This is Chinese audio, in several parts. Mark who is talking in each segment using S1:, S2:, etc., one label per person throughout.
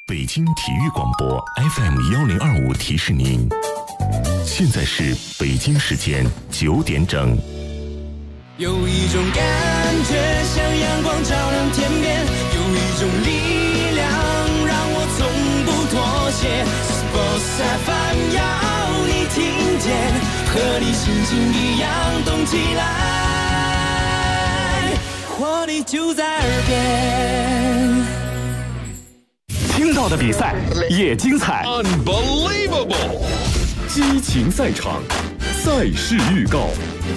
S1: 北京体育广播 FM1025提示您，现在是北京时间9点整。
S2: 有一种感觉像阳光照亮天边，有一种力量让我从不妥协。Sports FM 要你听见，和你心情一样动起来，活力就在耳边。
S3: 听到的比赛也精彩
S4: ，Unbelievable！
S3: 激情赛场，赛事预告。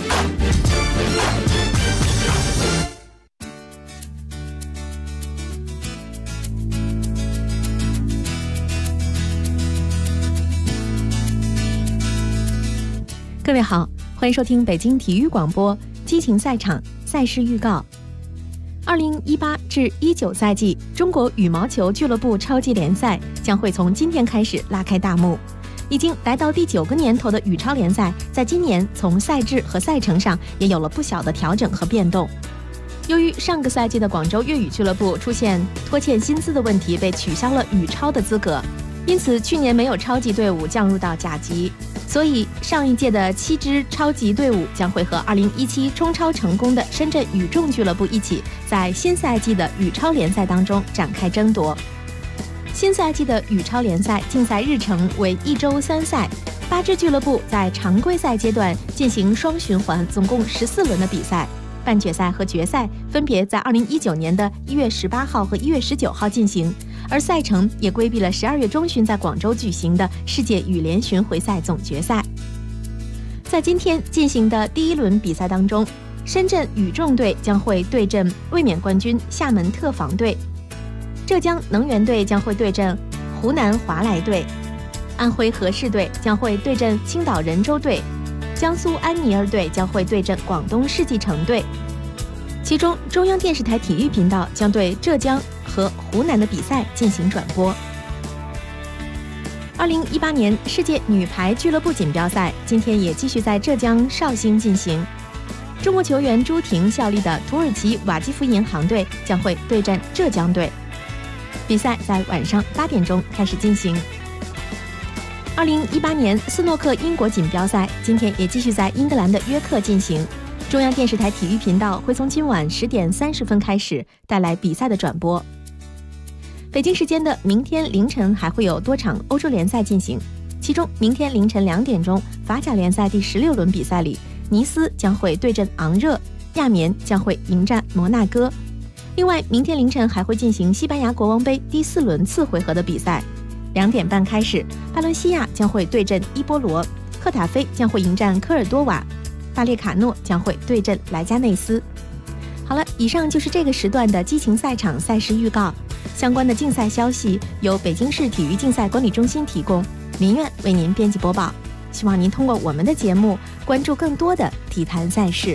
S5: 各位好，欢迎收听北京体育广播激情赛场赛事预告。2018至19赛季中国羽毛球俱乐部超级联赛将会从今天开始拉开大幕。已经来到第9个年头的羽超联赛，在今年从赛制和赛程上也有了不小的调整和变动。由于上个赛季的广州粤语俱乐部出现拖欠薪资的问题，被取消了羽超的资格，因此去年没有超级队伍降入到甲级。所以上一届的7支超级队伍将会和2017冲超成功的深圳羽众俱乐部一起，在新赛季的羽超联赛当中展开争夺。新赛季的羽超联赛竞赛日程为1周3赛，8支俱乐部在常规赛阶段进行双循环，总共14轮的比赛。半决赛和决赛分别在2019年的1月18号和1月19号进行，而赛程也规避了12月中旬在广州举行的世界羽联巡回赛总决赛。在今天进行的第1轮比赛当中，深圳羽众队将会对阵卫冕冠军厦门特防队，浙江能源队将会对阵湖南华莱队，安徽和氏队将会对阵青岛人州队，江苏安尼尔队将会对阵广东世纪城队。其中中央电视台体育频道将对浙江和湖南的比赛进行转播。2018年世界女排俱乐部锦标赛今天也继续在浙江绍兴进行，中国球员朱婷效力的土耳其瓦基弗银行队将会对战浙江队，比赛在晚上8点钟开始进行。2018年斯诺克英国锦标赛今天也继续在英格兰的约克进行，中央电视台体育频道会从今晚10点30分开始带来比赛的转播。北京时间的明天凌晨还会有多场欧洲联赛进行，其中明天凌晨2点钟法甲联赛第16轮比赛里，尼斯将会对阵昂热，亚眠将会迎战摩纳哥。另外明天凌晨还会进行西班牙国王杯第4轮次回合的比赛，2点半开始，巴伦西亚将会对阵伊波罗，赫塔菲将会迎战科尔多瓦，巴列卡诺将会对阵莱加内斯。好了，以上就是这个时段的激情赛场赛事预告，相关的竞赛消息由北京市体育竞赛管理中心提供，民院为您编辑播报。希望您通过我们的节目关注更多的体坛赛事。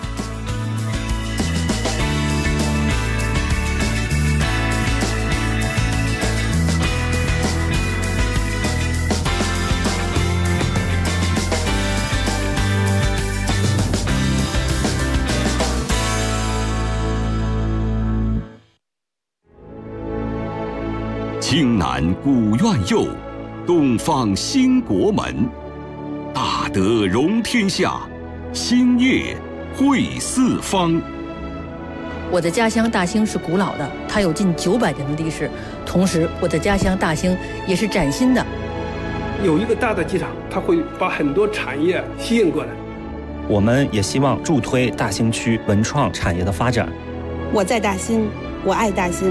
S3: 青南古院右，东方兴国门。大德容天下，兴业惠四方。
S6: 我的家乡大兴是古老的，它有近900年的历史。同时，我的家乡大兴也是崭新的。
S7: 有一个大的机场，它会把很多产业吸引过来。
S8: 我们也希望助推大兴区文创产业的发展。
S9: 我在大兴，我爱大兴。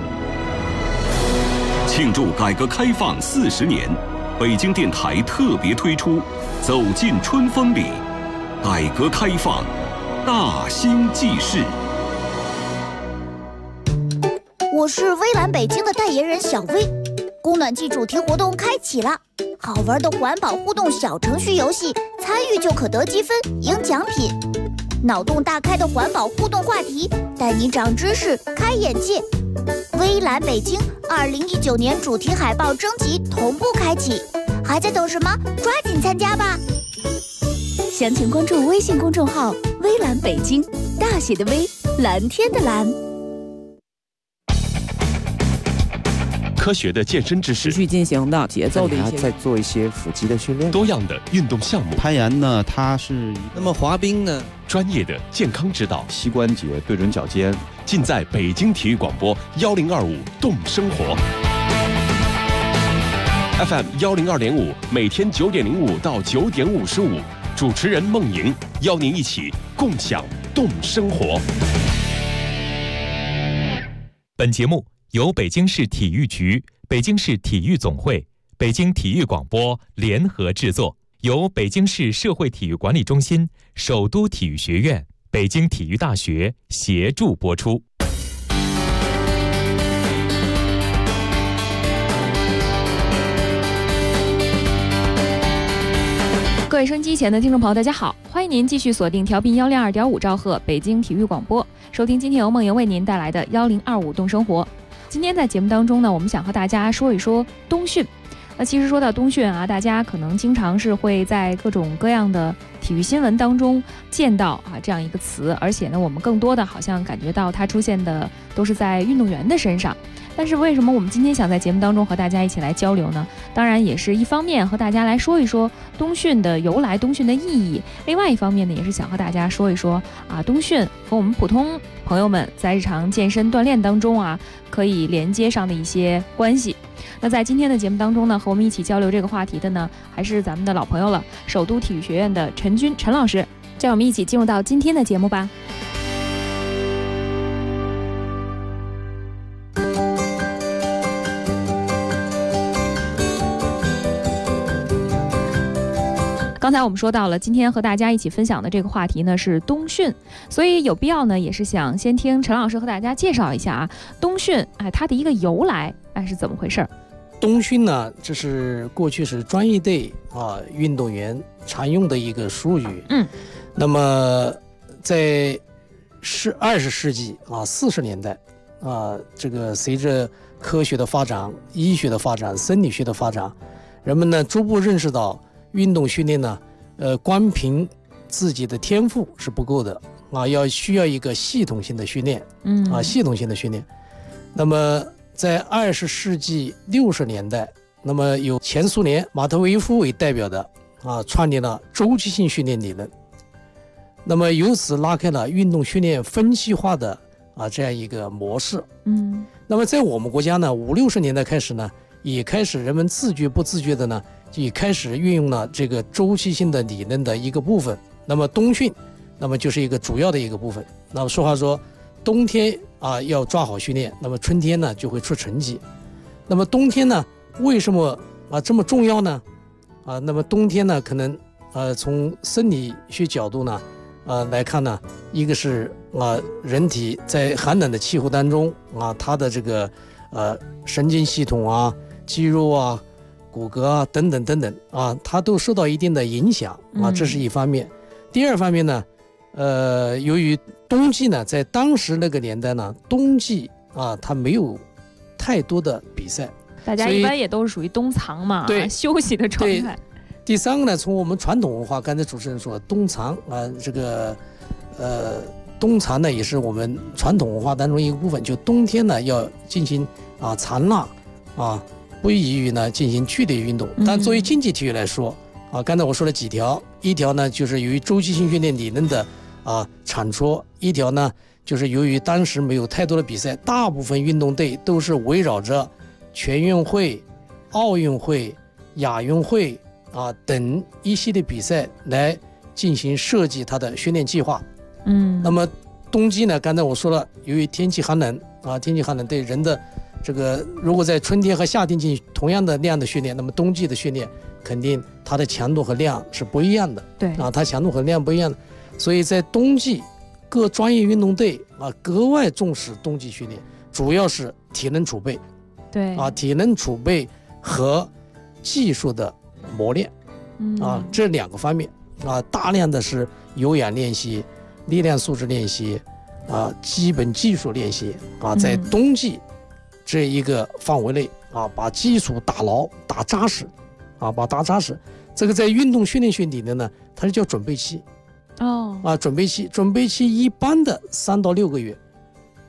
S3: 庆祝改革开放40年，北京电台特别推出《走进春风里》，改革开放大兴记事。
S10: 我是微蓝北京的代言人小薇，供暖季主题活动开启了，好玩的环保互动小程序游戏，参与就可得积分赢奖品。脑洞大开的环保互动话题，带你长知识开眼界。微蓝北京2019年主题海报征集同步开启，还在等什么？抓紧参加吧！
S11: 详情关注微信公众号“微蓝北京”，大写的微，蓝天的蓝。
S1: 科学的健身知识，
S12: 持续进行的节奏的一些，
S13: 再做一些腹肌的训练，
S1: 多样的运动项目。
S14: 攀岩呢，它是
S15: 那么滑冰呢，
S1: 专业的健康指导，
S13: 膝关节对准脚尖，
S1: 尽在北京体育广播1025动生活。FM 102.5，每天9点05到9点55，主持人孟莹邀您一起共享动生活。
S16: 本节目由北京市体育局、北京市体育总会、北京体育广播联合制作，由北京市社会体育管理中心、首都体育学院、北京体育大学协助播出。
S5: 各位收音机前的听众朋友，大家好，欢迎您继续锁定调频102.5兆赫北京体育广播，收听今天由孟莹为您带来的1025动生活。今天在节目当中呢，我们想和大家说一说冬训。其实说到冬训啊，大家可能经常是会在各种各样的体育新闻当中见到这样一个词，而且呢，我们更多的好像感觉到它出现的都是在运动员的身上。但是为什么我们今天想在节目当中和大家一起来交流呢？当然也是一方面和大家来说一说冬训的由来、冬训的意义，另外一方面呢，也是想和大家说一说冬训和我们普通朋友们在日常健身锻炼当中可以连接上的一些关系。那在今天的节目当中呢，和我们一起交流这个话题的呢，还是咱们的老朋友了，首都体育学院的陈军陈老师。让我们一起进入到今天的节目吧。刚才我们说到了，今天和大家一起分享的这个话题呢是冬训，所以有必要呢，也是想先听陈老师和大家介绍一下冬训，它的一个由来，是怎么回事？
S15: 冬训呢，这是过去是专业队运动员常用的一个术语。那么在20世纪40年代这个随着科学的发展、医学的发展、生理学的发展，人们呢逐步认识到运动训练呢，光凭自己的天赋是不够的需要一个系统性的训练，系统性的训练。那么在20世纪60年代，那么有前苏联马特维夫为代表的创立了周期性训练理论，那么由此拉开了运动训练分析化的这样一个模式。那么在我们国家呢，50、60年代开始呢，也开始人们自觉不自觉的呢，也开始运用了这个周期性的理论的一个部分。那么冬训，那么就是一个主要的一个部分。那么说话说，冬天要抓好训练，那么春天呢就会出成绩。那么冬天呢，为什么这么重要呢？那么冬天呢，可能从生理学角度呢来看呢，一个是人体在寒冷的气候当中它的这个神经系统肌肉骨骼等等等等它都受到一定的影响这是一方面。第二方面呢，由于冬季呢，在当时那个年代呢，冬季它没有太多的比赛，
S5: 大家一般也都是属于冬藏嘛，休息的状态。
S15: 第三个呢，从我们传统文化，刚才主持人说冬藏这个冬藏呢也是我们传统文化当中一个部分，就冬天呢要进行藏纳不宜于呢进行剧烈运动。但作为竞技体育来说刚才我说了几条，一条呢就是由于周期性训练理论的产出，一条呢就是由于当时没有太多的比赛，大部分运动队都是围绕着全运会、奥运会、亚运会等一系列比赛来进行设计它的训练计划。那么冬季呢，刚才我说了，由于天气寒冷天气寒冷对人的这个，如果在春天和夏天进行同样的量的训练，那么冬季的训练肯定它的强度和量是不一样的。
S5: 对
S15: 它强度和量不一样的，所以在冬季各专业运动队格外重视冬季训练，主要是体能储备。
S5: 对
S15: 体能储备和技术的磨练这两个方面大量的是有氧练习、力量素质练习基本技术练习在冬季这一个范围内把基础打牢、打扎实把打扎实。这个在运动训练学里面呢，它是叫准备期准备期一般的3到6个月。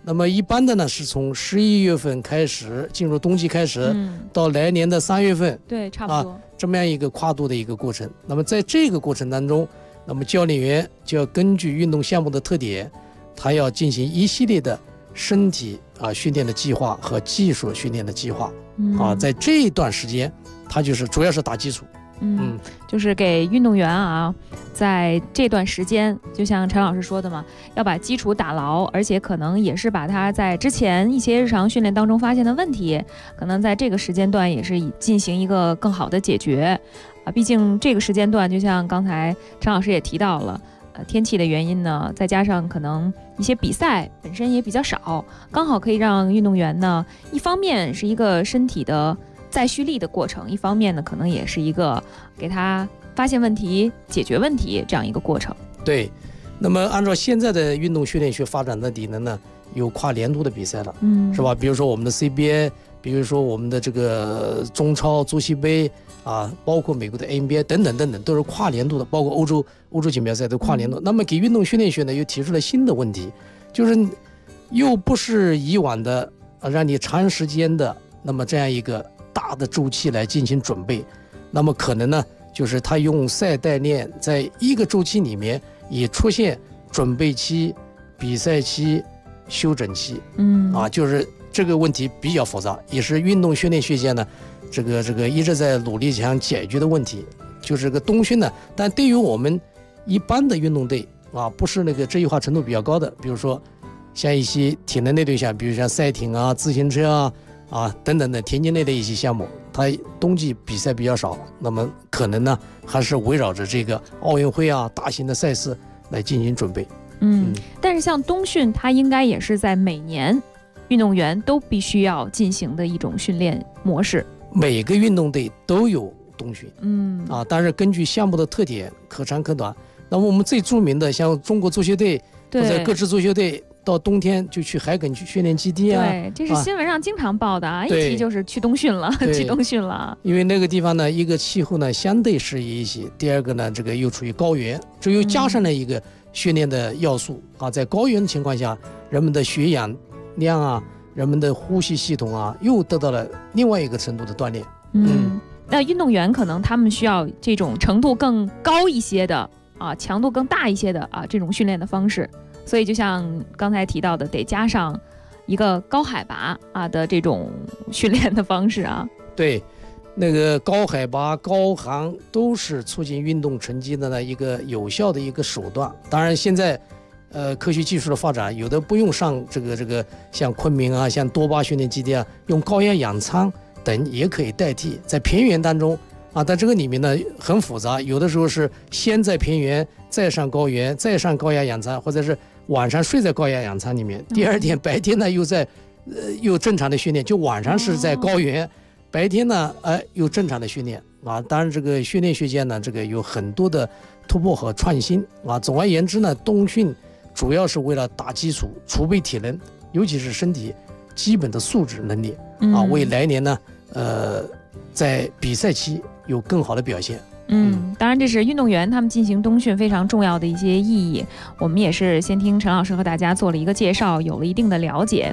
S15: 那么一般的呢是从11月份开始进入冬季开始，到来年的3月份，
S5: 对，差不多
S15: 这么样一个跨度的一个过程。那么在这个过程当中，那么教练员就要根据运动项目的特点，他要进行一系列的身体训练的计划和技术训练的计划。在这一段时间，他就是主要是打基础。
S5: 就是给运动员在这段时间，就像陈老师说的嘛，要把基础打牢，而且可能也是把他在之前一些日常训练当中发现的问题，可能在这个时间段也是进行一个更好的解决毕竟这个时间段就像刚才陈老师也提到了，天气的原因呢，再加上可能一些比赛本身也比较少，刚好可以让运动员呢，一方面是一个身体的再蓄力的过程，一方面呢，可能也是一个给他发现问题、解决问题这样一个过程。
S15: 对，那么按照现在的运动训练学发展的理能呢，有跨年度的比赛了，是吧？比如说我们的 CBA， 比如说我们的这个中超足协杯包括美国的 NBA 等等等等，都是跨年度的，包括欧洲锦标赛都跨年度。那么给运动训练学呢，又提出了新的问题，就是又不是以往的让你长时间的那么这样一个大的周期来进行准备，那么可能呢，就是他用赛代练在一个周期里面也出现准备期、比赛期、休整期，就是这个问题比较复杂，也是运动训练学界呢，这个一直在努力想解决的问题，就是这个冬训呢。但对于我们一般的运动队不是那个职业化程度比较高的，比如说像一些体能类对象，比如像赛艇自行车等等的田径类的一些项目，它冬季比赛比较少，那么可能呢还是围绕着这个奥运会大型的赛事来进行准备。
S5: 但是像冬训，它应该也是在每年运动员都必须要进行的一种训练模式。
S15: 每个运动队都有冬训，但是根据项目的特点，可长可短。那么我们最著名的，像中国足球队或者各支足球队，到冬天就去海埂去训练基地
S5: 对，这是新闻上经常报的一提就是去冬训了，去冬训了。
S15: 因为那个地方呢，一个气候呢相对适宜一些，第二个呢，这个又处于高原，这又加上了一个训练的要素在高原的情况下，人们的血氧量人们的呼吸系统又得到了另外一个程度的锻炼。
S5: 那运动员可能他们需要这种程度更高一些的强度更大一些的这种训练的方式。所以就像刚才提到的，得加上一个高海拔的这种训练的方式
S15: 对，那个高海拔、高寒都是促进运动成绩的一个有效的一个手段。当然，现在科学技术的发展，有的不用上这个像昆明像多巴训练基地用高压氧舱等也可以代替。在平原当中但这个里面呢很复杂，有的时候是先在平原，再上高原，再上高压氧舱，或者是晚上睡在高压氧舱里面，第二天白天呢又正常的训练，就晚上是在高原，白天呢又正常的训练当然这个训练学界呢，这个有很多的突破和创新总而言之呢，冬训主要是为了打基础，储备体能，尤其是身体基本的素质能力为来年呢在比赛期有更好的表现。
S5: 当然这是运动员他们进行冬训非常重要的一些意义，我们也是先听陈老师和大家做了一个介绍，有了一定的了解。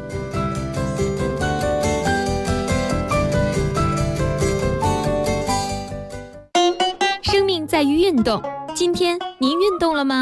S11: 生命在于运动，今天您运动了吗？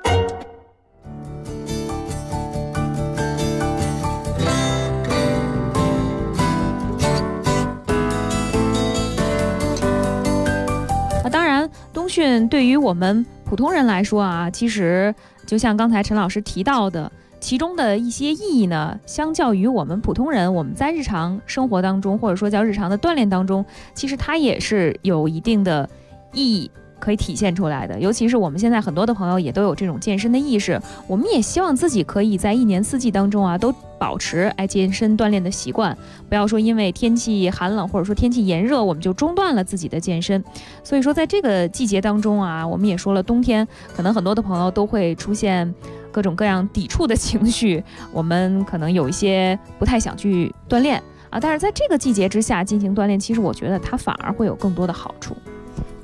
S5: 当然冬训对于我们普通人来说其实就像刚才陈老师提到的，其中的一些意义呢，相较于我们普通人，我们在日常生活当中，或者说叫日常的锻炼当中，其实它也是有一定的意义可以体现出来的。尤其是我们现在很多的朋友也都有这种健身的意识，我们也希望自己可以在一年四季当中都保持健身锻炼的习惯，不要说因为天气寒冷或者说天气炎热，我们就中断了自己的健身。所以说在这个季节当中我们也说了，冬天可能很多的朋友都会出现各种各样抵触的情绪，我们可能有一些不太想去锻炼但是在这个季节之下进行锻炼，其实我觉得它反而会有更多的好处。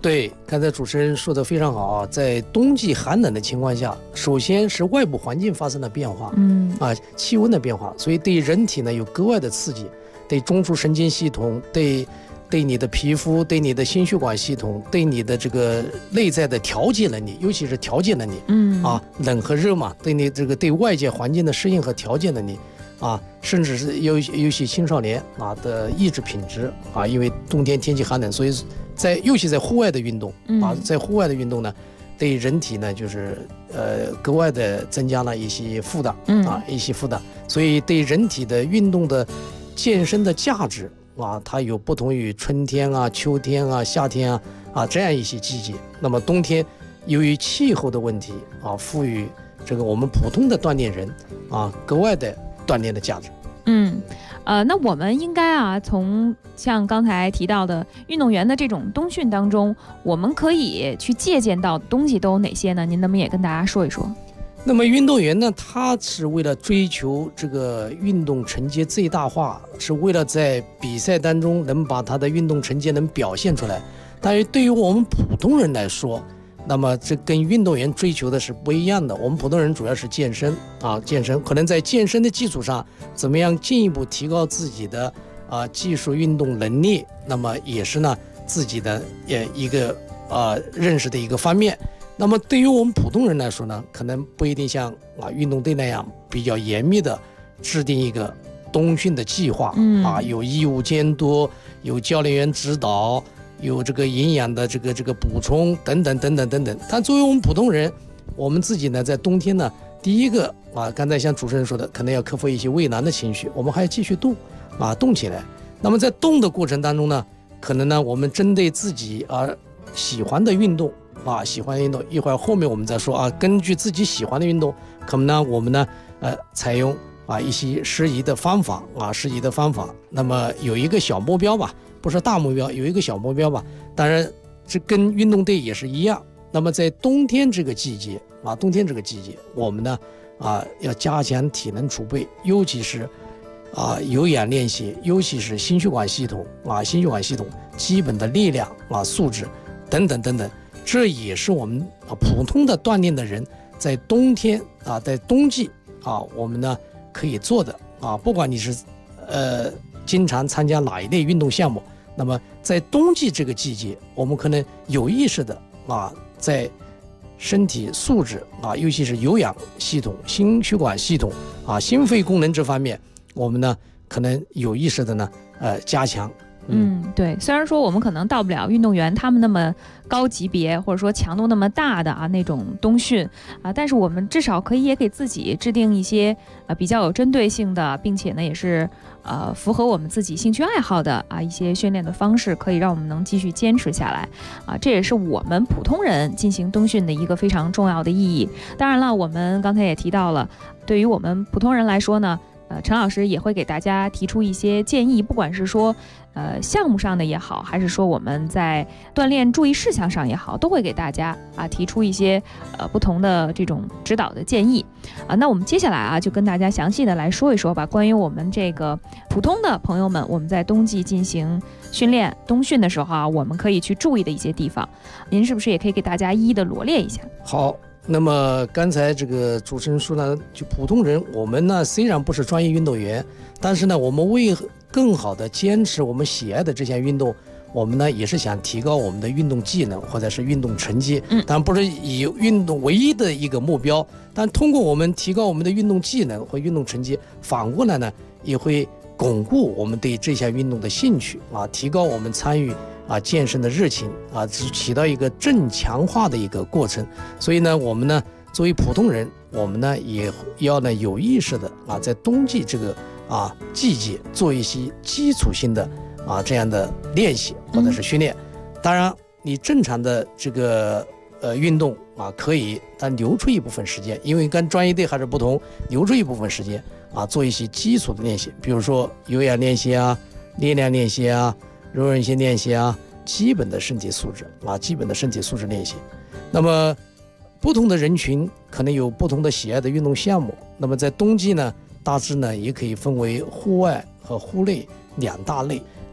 S15: 对，刚才主持人说的非常好啊，在冬季寒冷的情况下，首先是外部环境发生了变化，气温的变化，所以对人体呢有格外的刺激，对中枢神经系统，对你的皮肤，对你的心血管系统，对你的这个内在的调节能力，尤其是调节能力，冷和热嘛，对你这个对外界环境的适应和调节能力。甚至是尤其青少年的意志品质因为冬天天气寒冷，所以尤其在户外的运动在户外的运动呢，对人体呢就是格外的增加了一些负担所以对人体的运动的健身的价值它有不同于春天秋天夏天这样一些季节。那么冬天由于气候的问题赋予这个我们普通的锻炼人格外的锻炼的价值。
S5: 那我们应该从像刚才提到的运动员的这种冬训当中，我们可以去借鉴到的东西都有哪些呢？您能不能也跟大家说一说？
S15: 那么运动员呢，他是为了追求这个运动成绩最大化，是为了在比赛当中能把他的运动成绩能表现出来。但是对于我们普通人来说，那么这跟运动员追求的是不一样的。我们普通人主要是健身健身可能在健身的基础上，怎么样进一步提高自己的技术运动能力，那么也是呢自己的一个认识的一个方面。那么对于我们普通人来说呢，可能不一定像运动队那样比较严密的制定一个冬训的计划有义务监督，有教练员指导，有这个营养的这个补充等等。但作为我们普通人，我们自己呢在冬天呢，第一个刚才像主持人说的，可能要克服一些畏难的情绪，我们还要继续动起来。那么在动的过程当中呢，可能呢我们针对自己喜欢的运动一会儿后面我们再说根据自己喜欢的运动，可能呢我们呢采用一些适宜的方法那么有一个小目标吧，不是大目标，有一个小目标吧。当然这跟运动队也是一样。那么在冬天这个季节我们呢要加强体能储备，尤其是有氧练习，尤其是心血管系统基本的力量素质等等，这也是我们普通的锻炼的人在冬天在冬季我们呢可以做的不管你是经常参加哪一类运动项目，那么在冬季这个季节，我们可能有意识的在身体素质尤其是有氧系统、心血管系统心肺功能这方面，我们呢可能有意识的呢加强。
S5: 对，虽然说我们可能到不了运动员他们那么高级别，或者说强度那么大的那种冬训但是我们至少可以也给自己制定一些比较有针对性的，并且呢也是符合我们自己兴趣爱好的一些训练的方式，可以让我们能继续坚持下来这也是我们普通人进行冬训的一个非常重要的意义。当然了，我们刚才也提到了，对于我们普通人来说呢，陈老师也会给大家提出一些建议，不管是说项目上的也好，还是说我们在锻炼注意事项上也好，都会给大家提出一些不同的这种指导的建议那我们接下来就跟大家详细的来说一说吧，关于我们这个普通的朋友们，我们在冬季进行训练冬训的时候我们可以去注意的一些地方，您是不是也可以给大家一一的罗列一下？
S15: 好，那么刚才这个主持人说呢，就普通人，我们呢虽然不是专业运动员，但是呢我们为更好的坚持我们喜爱的这项运动，我们呢也是想提高我们的运动技能或者是运动成绩，但不是以运动唯一的一个目标，但通过我们提高我们的运动技能和运动成绩，反过来呢也会巩固我们对这项运动的兴趣提高我们参与健身的热情起到一个正强化的一个过程。所以呢我们呢作为普通人，我们呢也要呢有意识的在冬季这个季节做一些基础性的这样的练习或者是训练。当然你正常的这个运动可以，但留出一部分时间，因为跟专业队还是不同，留出一部分时间做一些基础的练习，比如说有氧练习力量练习柔韧性练习基本的身体素质练习。那么不同的人群可能有不同的喜爱的运动项目，那么在冬季呢大致呢也可以分为户外和户内两大类。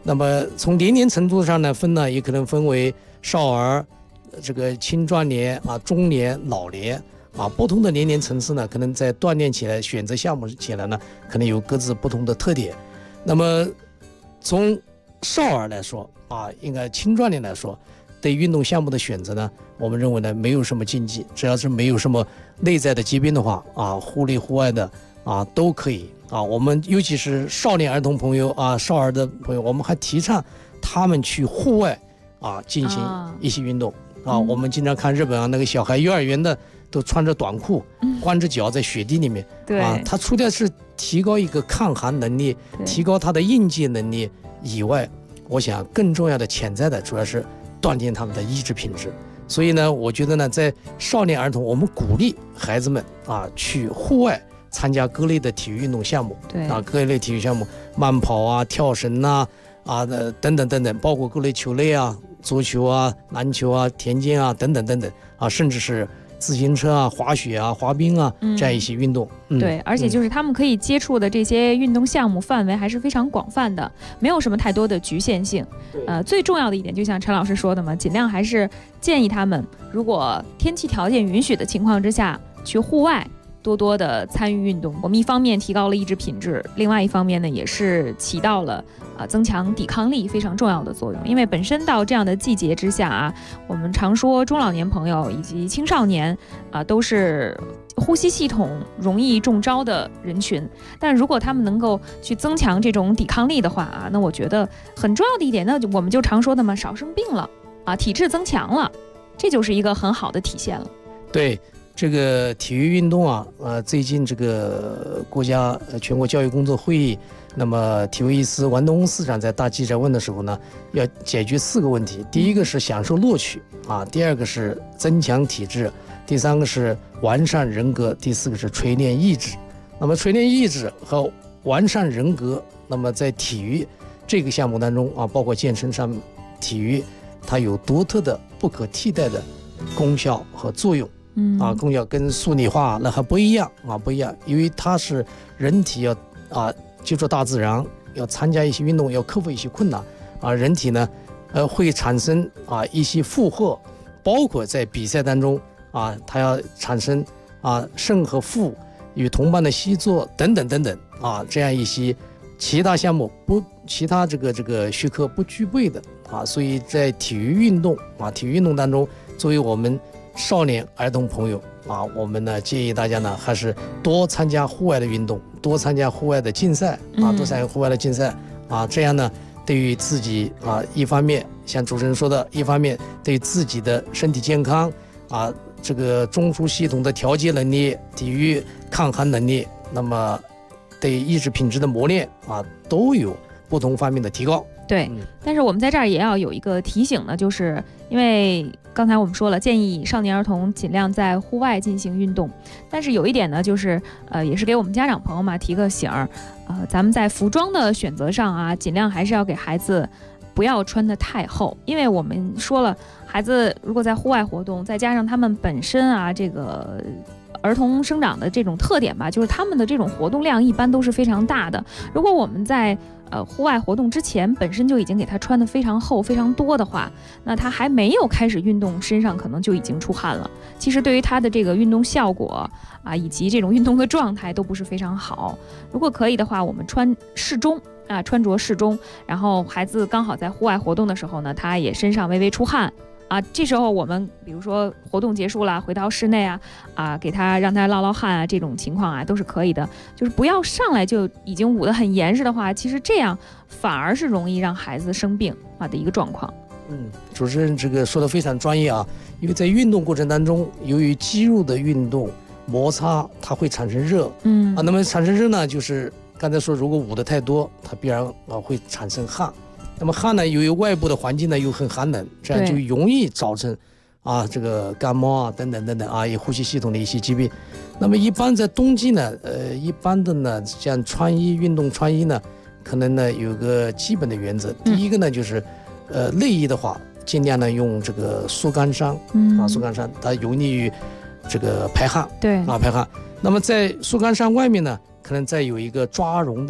S15: 那么从年龄程度上呢分呢，也可能分为少儿、这个青壮年啊、中年、老年啊，不同的年龄层次呢，可能在锻炼起来、选择项目起来呢，可能有各自不同的特点。那么从少儿来说啊，应该青壮年来说，对运动项目的选择呢，我们认为呢没有什么禁忌，只要是没有什么内在的疾病的话啊，户内户外的啊都可以啊。我们尤其是少年儿童朋友啊、少儿的朋友，我们还提倡他们去户外啊进行一些运动啊。我们经常看日本啊，那个小孩幼儿园的都穿着短裤，光着脚在雪地里面，啊，他除了是提高一个抗寒能力，提高他的应激能力以外，我想更重要的潜在的主要是锻炼他们的意志品质。所以呢，我觉得呢，在少年儿童，我们鼓励孩子们啊去户外参加各类的体育运动项目，各类体育项目，慢跑啊、跳绳啊、等等等等，包括各类球类啊，足球啊、篮球啊、田径啊等等等等啊，甚至是自行车啊、滑雪啊、滑冰啊这样一些运动。
S14: 对，而且就是他们可以接触的这些运动项目范围还是非常广泛的，没有什么太多的局限性。最重要的一点，就像陈老师说的嘛，尽量还是建议他们，如果天气条件允许的情况之下，去户外多多的参与运动。我们一方面提高了意志品质，另外一方面呢，也是起到了增强抵抗力非常重要的作用。因为本身到这样的季节之下啊，我们常说中老年朋友以及青少年都是呼吸系统容易中招的人群，但如果他们能够去增强这种抵抗力的话啊，那我觉得很重要的一点，那我们就常说的嘛，少生病了啊，体质增强了，这就是一个很好的体现了。
S15: 对。这个体育运动啊，最近这个国家全国教育工作会议，那么体育司王东司长在大记者问的时候呢，要解决4个问题。第一个是享受乐趣啊，第二个是增强体质，第三个是完善人格，第4个是锤炼意志。那么锤炼意志和完善人格，那么在体育这个项目当中啊，包括健身上，体育它有独特的、不可替代的功效和作用。功效跟数理化那还不一样啊，不一样，因为它是人体要接触大自然，要参加一些运动，要克服一些困难啊，人体呢会产生一些负荷，包括在比赛当中啊，它要产生胜和负，与同伴的协作等等等等啊，这样一些其他项目其他这个学科不具备的啊，所以在体育运动当中，作为我们少年儿童朋友啊，我们呢建议大家呢还是多参加户外的运动，多参加户外的竞赛多参加户外的竞赛啊，这样呢对于自己一方面像主持人说的，一方面对自己的身体健康这个中枢系统的调节能力、体育抗寒能力，那么对意志品质的磨练都有不同方面的提高。
S14: 对，但是我们在这儿也要有一个提醒呢，就是因为刚才我们说了，建议少年儿童尽量在户外进行运动，但是有一点呢，就是也是给我们家长朋友嘛提个醒儿，咱们在服装的选择上啊，尽量还是要给孩子不要穿得太厚，因为我们说了，孩子如果在户外活动，再加上他们本身这个儿童生长的这种特点吧，就是他们的这种活动量一般都是非常大的。如果我们在户外活动之前本身就已经给他穿得非常厚非常多的话，那他还没有开始运动，身上可能就已经出汗了。其实对于他的这个运动效果以及这种运动的状态都不是非常好。如果可以的话，我们穿适中穿着适中，然后孩子刚好在户外活动的时候呢，他也身上微微出汗这时候我们比如说活动结束了，回到室内给他让他捞汗这种情况都是可以的。就是不要上来就已经捂得很严实的话，其实这样反而是容易让孩子生病的一个状况。
S15: 主持人这个说的非常专业因为在运动过程当中，由于肌肉的运动摩擦，它会产生热那么产生热呢，就是刚才说如果捂得太多，它必然会产生汗。那么汗呢，由于外部的环境呢又很寒冷，这样就容易造成这个感冒等等等等也呼吸系统的一些疾病。那么一般在冬季呢，一般的呢，像运动穿衣呢，可能呢有个基本的原则。第一个呢就是内衣的话，尽量呢用这个速干衫速干衫它有利于这个排汗，排汗。那么在速干衫外面呢，可能再有一个抓绒的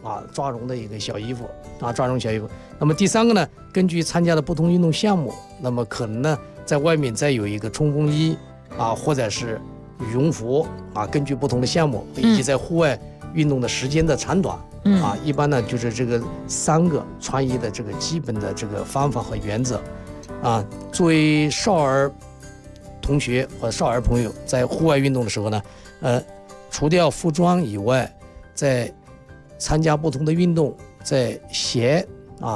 S15: 抓绒的一个小衣服抓绒小衣服。那么第3个呢，根据参加的不同运动项目，那么可能呢在外面再有一个冲锋衣或者是羽绒服根据不同的项目以及在户外运动的时间的长短一般呢就是这个3个穿衣的这个基本的这个方法和原则作为少儿同学和少儿朋友在户外运动的时候呢，除掉服装以外，在参加不同的运动，在鞋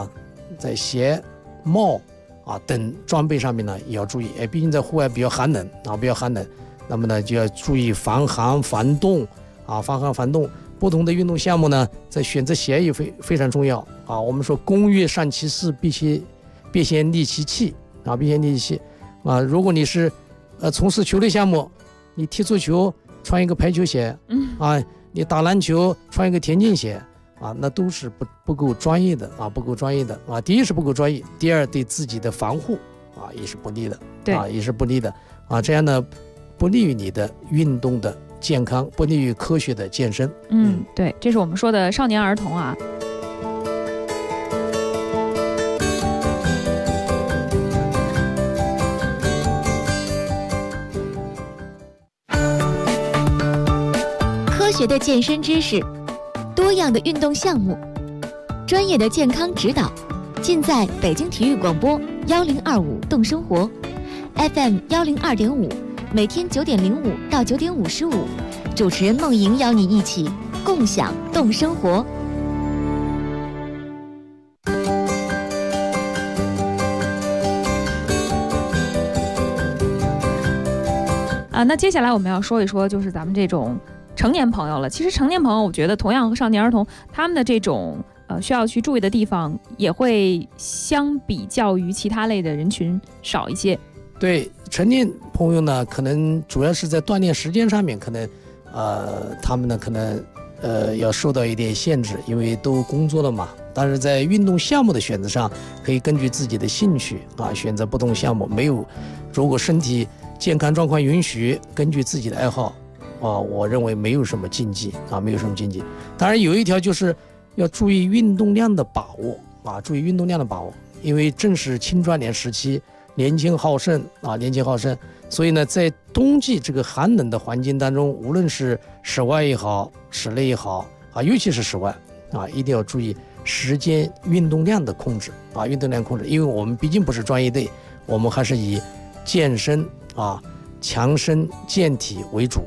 S15: 帽等装备上面呢也要注意，毕竟在户外比较寒冷那么呢就要注意防寒防冻不同的运动项目呢，在选择鞋也非常重要我们说工欲善其事，必先利其器如果你是从事球类项目，你踢足球穿一个排球鞋你打篮球穿一个田径鞋那都是不够专业的第一是不够专业，第二对自己的防护也是不利的也是不利的这样呢不利于你的运动的健康，不利于科学的健身。
S14: 对，这是我们说的少年儿童
S11: 科学的健身知识，多样的运动项目，专业的健康指导，尽在北京体育广播1025动生活 FM 102.5，每天9点05到9点55，主持人梦莹邀你一起共享动生活。
S14: 那接下来我们要说一说，就是咱们这种成年朋友了。其实成年朋友，我觉得同样和少年儿童，他们的这种需要去注意的地方，也会相比较于其他类的人群少一些。
S15: 对，成年朋友呢，可能主要是在锻炼时间上面，可能他们呢可能要受到一点限制，因为都工作了嘛。但是在运动项目的选择上，可以根据自己的兴趣选择不同项目。如果身体健康状况允许，根据自己的爱好我认为没有什么禁忌没有什么禁忌。当然有一条就是要注意运动量的把握因为正是青壮年时期，年轻好胜，所以呢，在冬季这个寒冷的环境当中，无论是室外也好，室内也好尤其是室外一定要注意时间运动量的控制因为我们毕竟不是专业队，我们还是以健身强身健体为主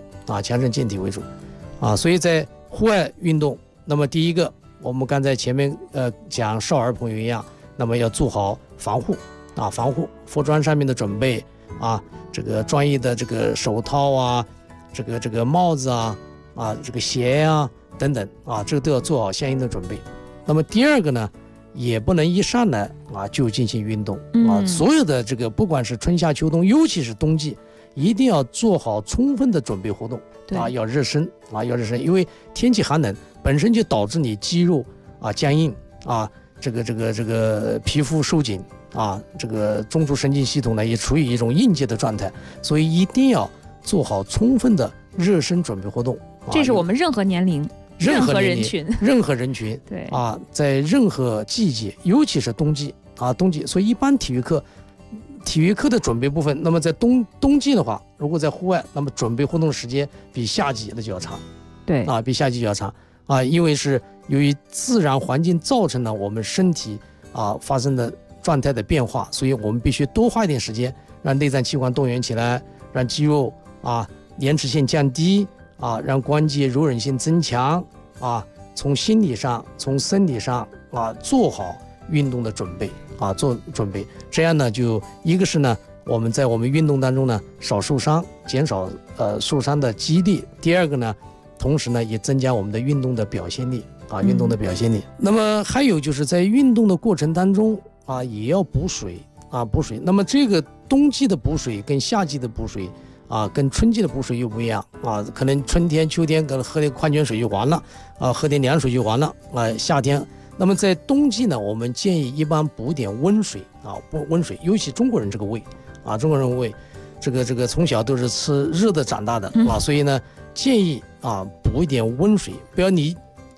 S15: 所以在户外运动，那么第一个，我们刚才前面讲少儿朋友一样，那么要做好防护服装上面的准备这个专业的这个手套这个帽子这个鞋等等这个都要做好相应的准备。那么第二个呢，也不能一上来就进行运动所有的这个不管是春夏秋冬，尤其是冬季，一定要做好充分的准备活动要热身因为天气寒冷本身就导致你肌肉僵硬这个皮肤收紧这个中枢神经系统呢也处于一种应激的状态，所以一定要做好充分的热身准备活动
S14: 这是我们任何年龄任何人群
S15: 对在任何季节，尤其是冬季所以一般体育课的准备部分，那么在冬季的话，如果在户外，那么准备活动的时间比夏季那就要长
S14: 对
S15: 比夏季就要长因为是由于自然环境造成了我们身体发生的状态的变化，所以我们必须多花一点时间，让内脏器官动员起来，让肌肉延迟性降低让关节柔韧性增强从心理上从生理上做好运动的准备做准备，这样呢就一个是呢我们在我们运动当中呢少受伤，减少受伤的几率，第二个呢同时呢也增加我们的运动的表现力那么还有就是在运动的过程当中也要补水那么这个冬季的补水跟夏季的补水跟春季的补水又不一样可能春天秋天可能喝点矿泉水就完了喝点凉水就完了夏天，那么在冬季呢，我们建议一般补点温水温水，尤其中国人这个胃这个从小都是吃热的长大的所以呢建议补一点温水，不要你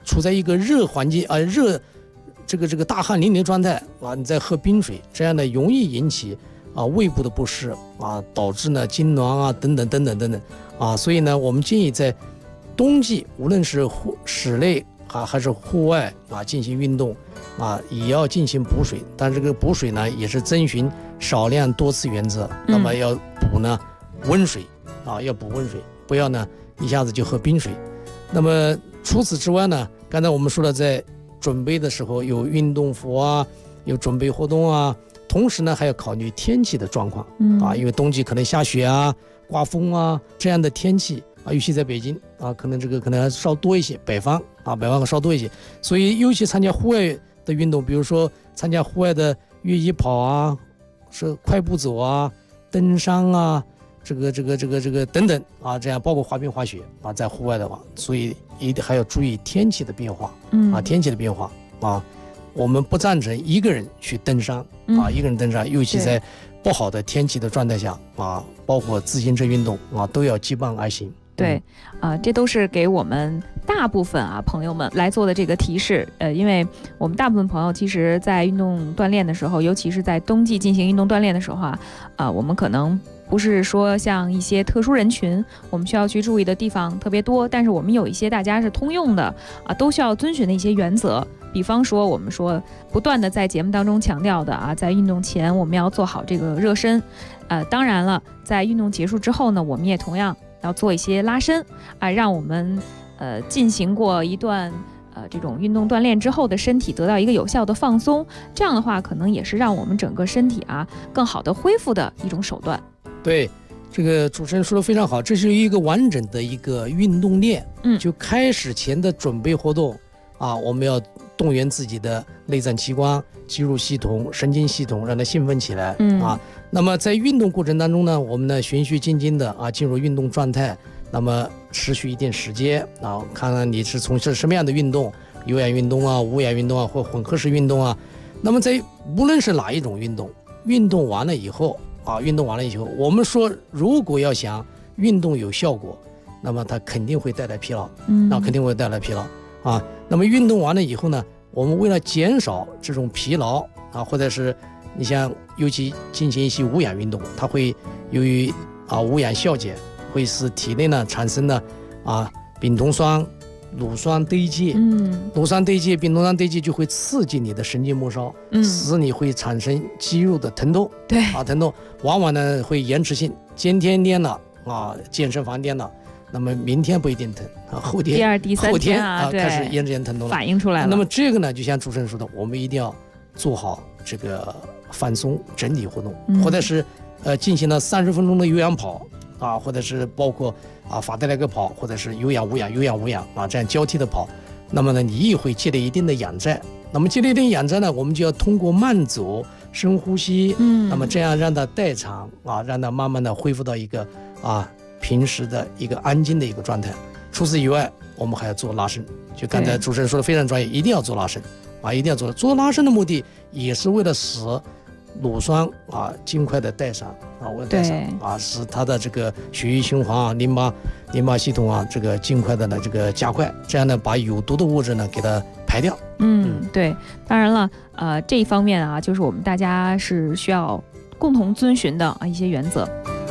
S15: 处在一个热环境啊，热这个大汗淋漓的状态啊，你再喝冰水，这样呢容易引起胃部的不适啊，导致呢痉挛啊等等啊，所以呢我们建议在冬季无论是室内还是户外进行运动也要进行补水，但这个补水呢也是遵循少量多次原则，那么要补呢温水要补温水，不要呢一下子就喝冰水。那么除此之外呢，刚才我们说了，在准备的时候有运动服有准备活动同时呢还要考虑天气的状况因为冬季可能下雪刮风这样的天气尤其在北京可能还稍多一些，北方还稍多一些，所以尤其参加户外的运动，比如说参加户外的越野跑是快步走登山这个等等这样包括滑冰滑雪在户外的话，所以还要注意天气的变化天气的变化我们不赞成一个人去登山一个人登山，尤其在不好的天气的状态下包括自行车运动都要结伴而行。
S14: 对这都是给我们大部分朋友们来做的这个提示。因为我们大部分朋友其实在运动锻炼的时候，尤其是在冬季进行运动锻炼的时候我们可能不是说像一些特殊人群我们需要去注意的地方特别多，但是我们有一些大家是通用的都需要遵循的一些原则。比方说我们说不断的在节目当中强调的在运动前我们要做好这个热身当然了，在运动结束之后呢，我们也同样要做一些拉伸让我们进行过一段这种运动锻炼之后的身体得到一个有效的放松，这样的话可能也是让我们整个身体更好的恢复的一种手段。
S15: 对，这个主持人说的非常好，这是一个完整的一个运动练就开始前的准备活动我们要动员自己的内脏器官、肌肉系统、神经系统，让它兴奋起来那么在运动过程当中呢，我们呢循序渐进的进入运动状态，那么持续一定时间看看你是从事什么样的运动，有氧运动无氧运动或混合式运动那么在无论是哪一种运动，运动完了以后我们说如果要想运动有效果，那么它肯定会带来疲劳肯定会带来疲劳那么运动完了以后呢，我们为了减少这种疲劳或者是你像尤其进行一些无氧运动，它会由于无氧消解会使体内呢产生的丙酮酸、乳酸堆积乳酸堆积、丙酮酸堆积就会刺激你的神经末梢使你会产生肌肉的疼痛疼痛往往呢会延迟性，今天练了健身房练了，那么明天不一定疼后天
S14: 第二第三天
S15: 开始延迟疼痛了，
S14: 反映出来了。
S15: 那么这个呢就像主持人说的，我们一定要做好这个放松整体活动或者是进行了30分钟的有氧跑或者是包括法德莱格跑，或者是有氧无氧这样交替的跑，那么呢你也会积累一定的氧债，那么积累一定氧债呢，我们就要通过慢走深呼吸那么这样让它代偿让它慢慢的恢复到一个平时的一个安静的一个状态。除此以外，我们还要做拉伸，就刚才主持人说的非常专业，一定要做拉伸一定要做拉伸的目的也是为了使乳酸尽快的代偿使它的这个血液循环淋巴系统这个尽快的呢这个加快，这样呢把有毒的物质呢给它排掉。
S14: 对，当然了这一方面就是我们大家是需要共同遵循的一些原则。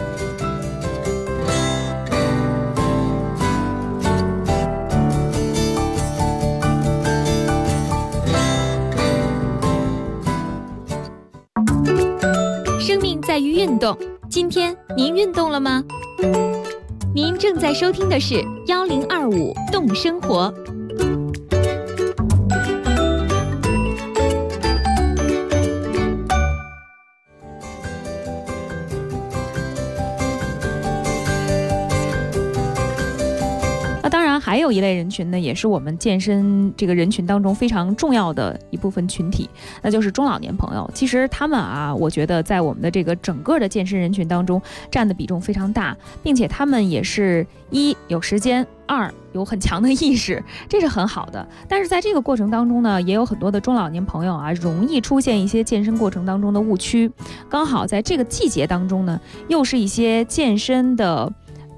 S11: 在于运动，今天您运动了吗？您正在收听的是1025动生活。
S14: 当然还有一类人群呢，也是我们健身这个人群当中非常重要的一部分群体，那就是中老年朋友。其实他们我觉得在我们的这个整个的健身人群当中占的比重非常大，并且他们也是一有时间，二有很强的意识，这是很好的。但是在这个过程当中呢，也有很多的中老年朋友容易出现一些健身过程当中的误区。刚好在这个季节当中呢，又是一些健身的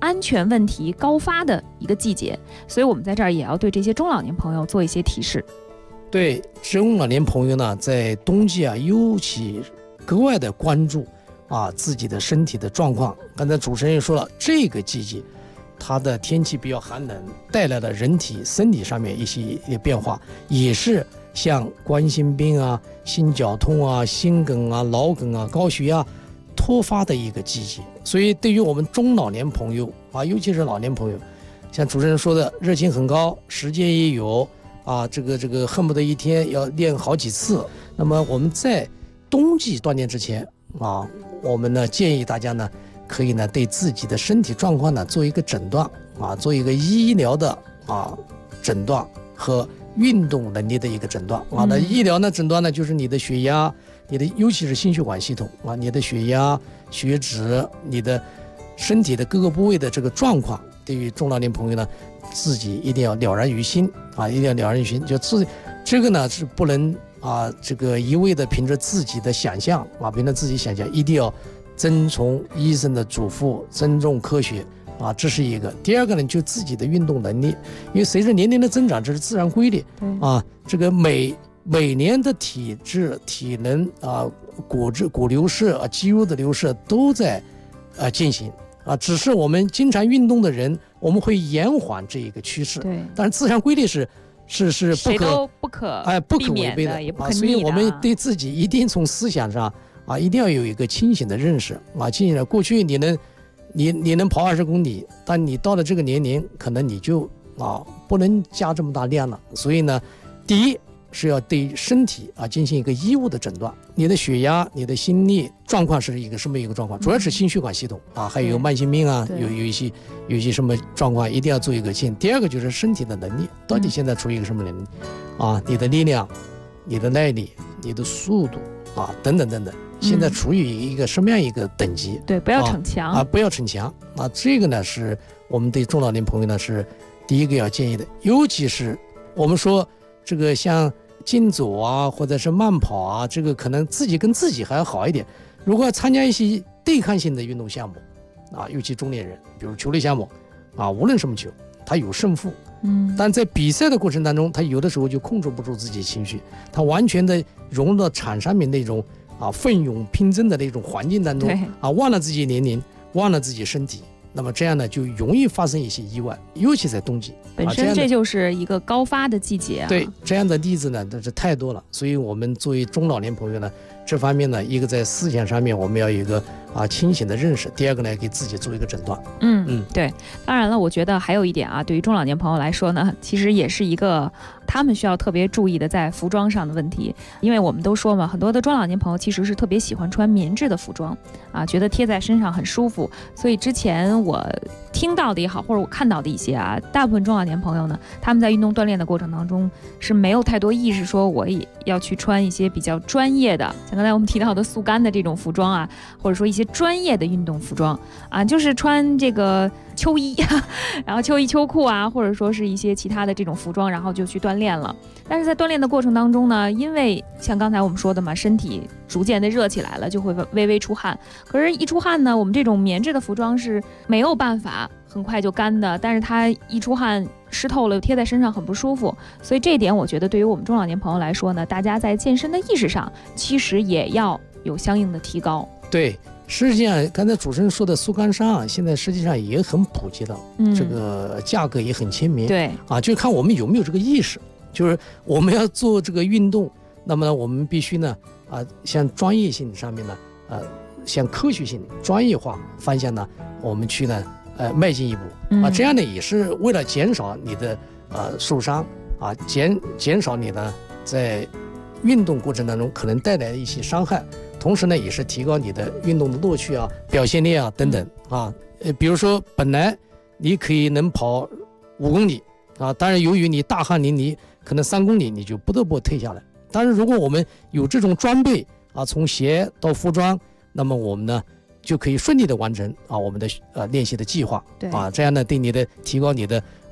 S14: 安全问题高发的一个季节，所以我们在这儿也要对这些中老年朋友做一些提示。
S15: 对中老年朋友呢，在冬季啊，尤其格外的关注自己的身体的状况。刚才主持人也说了，这个季节它的天气比较寒冷，带来了人体身体上面一些变化，也是像冠心病啊、心绞痛啊、心梗啊、脑梗啊、高血压突发的一个季节。所以对于我们中老年朋友尤其是老年朋友，像主持人说的，热情很高，时间也有这个恨不得一天要练好几次。那么我们在冬季锻炼之前我们呢建议大家呢可以呢对自己的身体状况呢做一个诊断做一个医疗的诊断和运动能力的一个诊断那医疗呢诊断呢就是你的血压，你的尤其是心血管系统你的血压、血脂，你的身体的各个部位的这个状况，对于中老年朋友呢，自己一定要了然于心一定要了然于心，就这个呢是不能这个一味的凭着自己的想象凭着自己想象，一定要遵从医生的嘱咐，尊重科学这是一个。第二个呢，就自己的运动能力，因为随着年龄的增长，这是自然规律这个每年的体质、体能骨流失肌肉的流失都在进行只是我们经常运动的人，我们会延缓这一个趋势。对，但是自然规律是不可违背的，
S14: 也不可逆的
S15: 所以我们对自己一定从思想上一定要有一个清醒的认识清醒的。过去你能跑20公里，但你到了这个年龄，可能你就不能加这么大量了。所以呢，第一是要对身体进行一个医务的诊断，你的血压、你的心率状况是一个什么一个状况，主要是心血管系统还有慢性病有一些什么状况，一定要做一个第二个就是身体的能力，到底现在处于一个什么能力你的力量、你的耐力、你的速度等等等等，现在处于一个什么样一个等级？
S14: 对，不要逞强
S15: 不要逞强这个呢是我们对中老年朋友呢是第一个要建议的。尤其是我们说这个像竞走或者是慢跑这个可能自己跟自己还要好一点。如果要参加一些对抗性的运动项目尤其中年人，比如球类项目无论什么球，他有胜负但在比赛的过程当中，他有的时候就控制不住自己情绪，他完全的融入到场上面那种奋勇拼争的那种环境当中忘了自己年龄，忘了自己身体，那么这样呢就容易发生一些意外，尤其在冬季。
S14: 本身这就是一个高发的季节
S15: 对，这样的例子呢这是太多了。所以我们作为中老年朋友呢，这方面呢，一个在思想上面我们要有一个清醒的认识，第二个呢给自己做一个诊断。
S14: 对。当然了，我觉得还有一点对于中老年朋友来说呢，其实也是一个他们需要特别注意的在服装上的问题。因为我们都说嘛，很多的中老年朋友其实是特别喜欢穿棉质的服装觉得贴在身上很舒服。所以之前我听到的也好，或者我看到的一些大部分中老年朋友呢，他们在运动锻炼的过程当中是没有太多意识说我也要去穿一些比较专业的，像刚才我们提到的速干的这种服装或者说一些专业的运动服装就是穿这个秋衣然后秋衣秋裤或者说是一些其他的这种服装，然后就去锻炼了。但是在锻炼的过程当中呢，因为像刚才我们说的嘛，身体逐渐的热起来了，就会微微出汗。可是一出汗呢，我们这种棉质的服装是没有办法很快就干的，但是它一出汗湿透了，贴在身上很不舒服。所以这一点我觉得对于我们中老年朋友来说呢，大家在健身的意识上其实也要有相应的提高。
S15: 对，实际上刚才主持人说的速干衫现在实际上也很普及了，这个价格也很亲民。
S14: 对
S15: 就看我们有没有这个意识，就是我们要做这个运动，那么呢我们必须呢像专业性上面呢向科学性专业化方向呢我们去呢迈进一步这样呢也是为了减少你的受伤减少你呢在运动过程当中可能带来的一些伤害，同时呢也是提高你的运动的乐趣表现力等等比如说本来你可以能跑5公里当然由于你大汗淋漓，可能3公里你就不得不退下来。但是如果我们有这种装备从鞋到服装，那么我们呢就可以顺利的完成我们的练习的计划。
S14: 对
S15: 这样呢对你的提高你的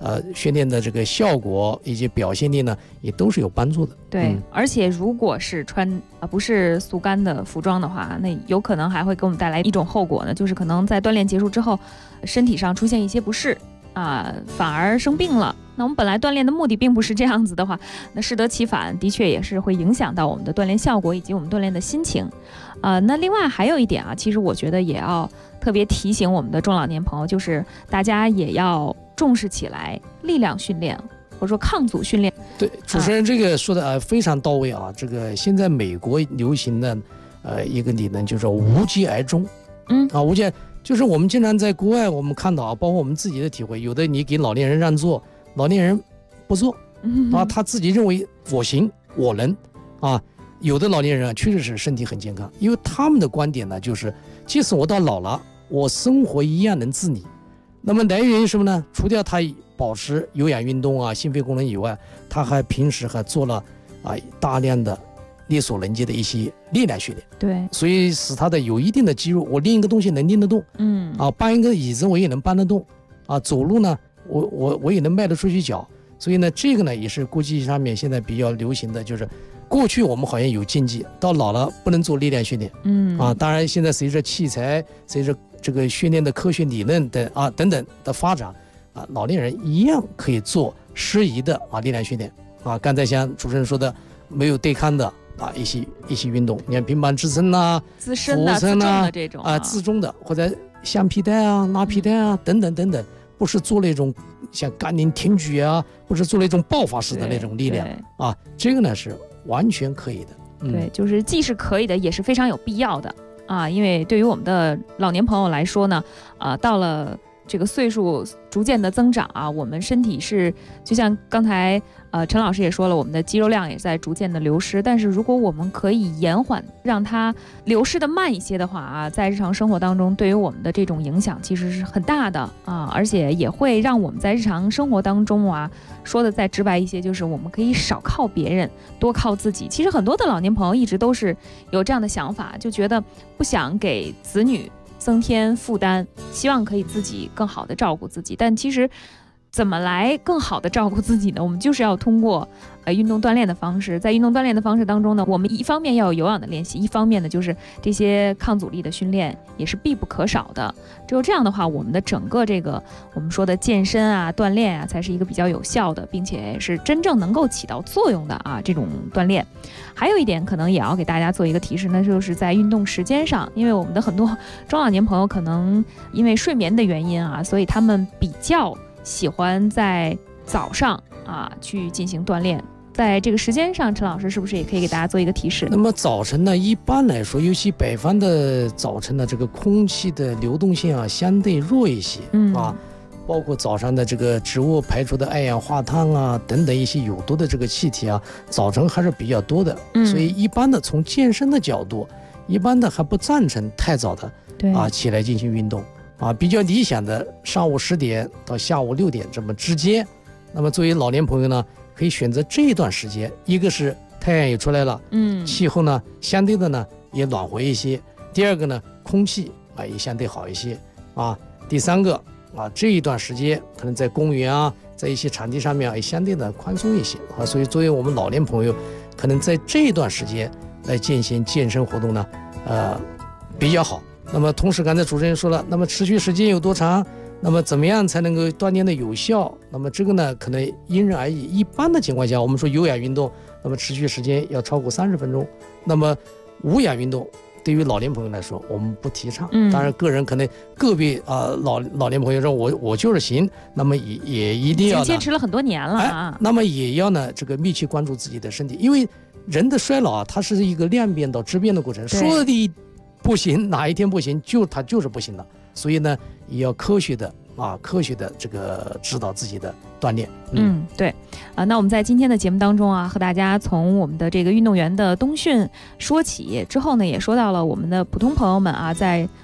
S15: 训练的这个效果以及表现力呢，也都是有帮助的。
S14: 对，而且如果是穿不是速干的服装的话，那有可能还会给我们带来一种后果呢，就是可能在锻炼结束之后，身体上出现一些不适反而生病了。那我们本来锻炼的目的并不是这样子的话，那适得其反，的确也是会影响到我们的锻炼效果以及我们锻炼的心情。那另外还有一点其实我觉得也要特别提醒我们的中老年朋友，就是大家也要重视起来力量训练或者说抗阻训练。
S15: 对，主持人这个说的非常到位啊。这个现在美国流行的一个理论就是无疾而终。无疾就是我们经常在国外我们看到包括我们自己的体会，有的你给老年人让座，老年人不做他自己认为我行我能有的老年人确实是身体很健康，因为他们的观点呢，就是即使我到老了，我生活一样能自理。那么来源于什么呢？除掉他保持有氧运动心肺功能以外，他还平时还做了大量的力所能及的一些力量训练。
S14: 对，
S15: 所以使他的有一定的肌肉，我拎一个东西能拎得动，搬一个椅子我也能搬得动，走路呢我也能迈得出去脚。所以呢，这个呢也是国际上面现在比较流行的，就是过去我们好像有禁忌，到老了不能做力量训练。当然现在随着器材，随着这个训练的科学理论等等的发展，老年人一样可以做适宜的力量训练。刚才像主持人说的，没有对抗的一些运动，你看平板支撑
S14: 自身的、自重的这种
S15: 自重的，或者橡皮带拉皮带等等等等，不是做那种像杠铃挺举不是做那种爆发式的那种力量这个呢是完全可以的。
S14: 对，就是既是可以的，也是非常有必要的因为对于我们的老年朋友来说呢，到了这个岁数逐渐的增长我们身体是就像刚才陈老师也说了，我们的肌肉量也在逐渐的流失，但是如果我们可以延缓让它流失的慢一些的话在日常生活当中对于我们的这种影响其实是很大的而且也会让我们在日常生活当中说的再直白一些，就是我们可以少靠别人，多靠自己。其实很多的老年朋友一直都是有这样的想法，就觉得不想给子女增添负担，希望可以自己更好的照顾自己。但其实怎么来更好的照顾自己呢？我们就是要通过运动锻炼的方式。在运动锻炼的方式当中呢，我们一方面要有有氧的练习，一方面呢就是这些抗阻力的训练也是必不可少的。只有这样的话，我们的整个这个我们说的健身锻炼才是一个比较有效的，并且是真正能够起到作用的这种锻炼。还有一点可能也要给大家做一个提示，那就是在运动时间上，因为我们的很多中老年朋友可能因为睡眠的原因所以他们比较喜欢在早上去进行锻炼。在这个时间上，陈老师是不是也可以给大家做一个提示？
S15: 那么早晨呢，一般来说，尤其北方的早晨呢，这个空气的流动性相对弱一些包括早上的这个植物排出的二氧化碳等等一些有毒的这个气体早晨还是比较多的。所以一般的从健身的角度，一般的还不赞成太早的起来进行运动比较理想的上午10点到下午6点这么之间。那么作为老年朋友呢，可以选择这一段时间，一个是太阳也出来了，气候呢相对的呢也暖和一些，第二个呢空气也相对好一些第三个这一段时间可能在公园在一些场地上面也相对的宽松一些所以作为我们老年朋友，可能在这一段时间来进行健身活动呢比较好。那么同时刚才主持人说了，那么持续时间有多长，那么怎么样才能够锻炼的有效，那么这个呢可能因人而异。一般的情况下，我们说有氧运动那么持续时间要超过30分钟，那么无氧运动对于老年朋友来说我们不提倡。当然个人可能个别老年朋友说我就是行，那么也一定要
S14: 坚持了很多年了
S15: 那么也要呢这个密切关注自己的身体，因为人的衰老它是一个量变到质变的过程，说的不行，哪一天不行它就是不行了。所以呢也要科学的这个指导自己的锻炼。
S14: 对那我们在今天的节目当中和大家从我们的这个运动员的冬训说起之后呢，也说到了我们的普通朋友们在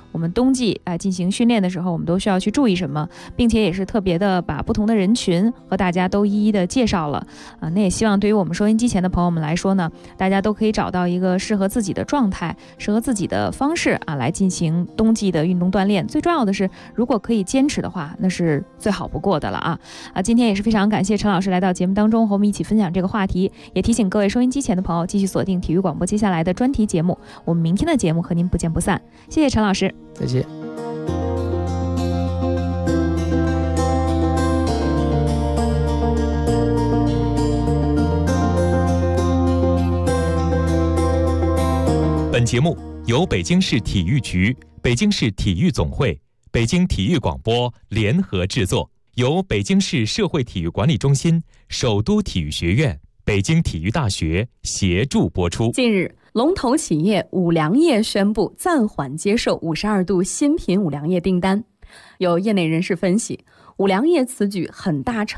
S14: 我们冬季进行训练的时候，我们都需要去注意什么，并且也是特别的把不同的人群和大家都一一的介绍了那也希望对于我们收音机前的朋友们来说呢，大家都可以找到一个适合自己的状态，适合自己的方式来进行冬季的运动锻炼。最重要的是，如果可以坚持的话，那是最好不过的了今天也是非常感谢陈老师来到节目当中和我们一起分享这个话题，也提醒各位收音机前的朋友继续锁定体育广播接下来的专题节目，我们明天的节目和您不见不散。谢谢陈老师，
S15: 再见。
S16: 本节目由北京市体育局、北京市体育总会、北京体育广播联合制作，由北京市社会体育管理中心、首都体育学院、北京体育大学协助播出。
S17: 近日，龙头企业五粮液宣布暂缓接受52度新品五粮液订单。有业内人士分析，五粮液此举很大程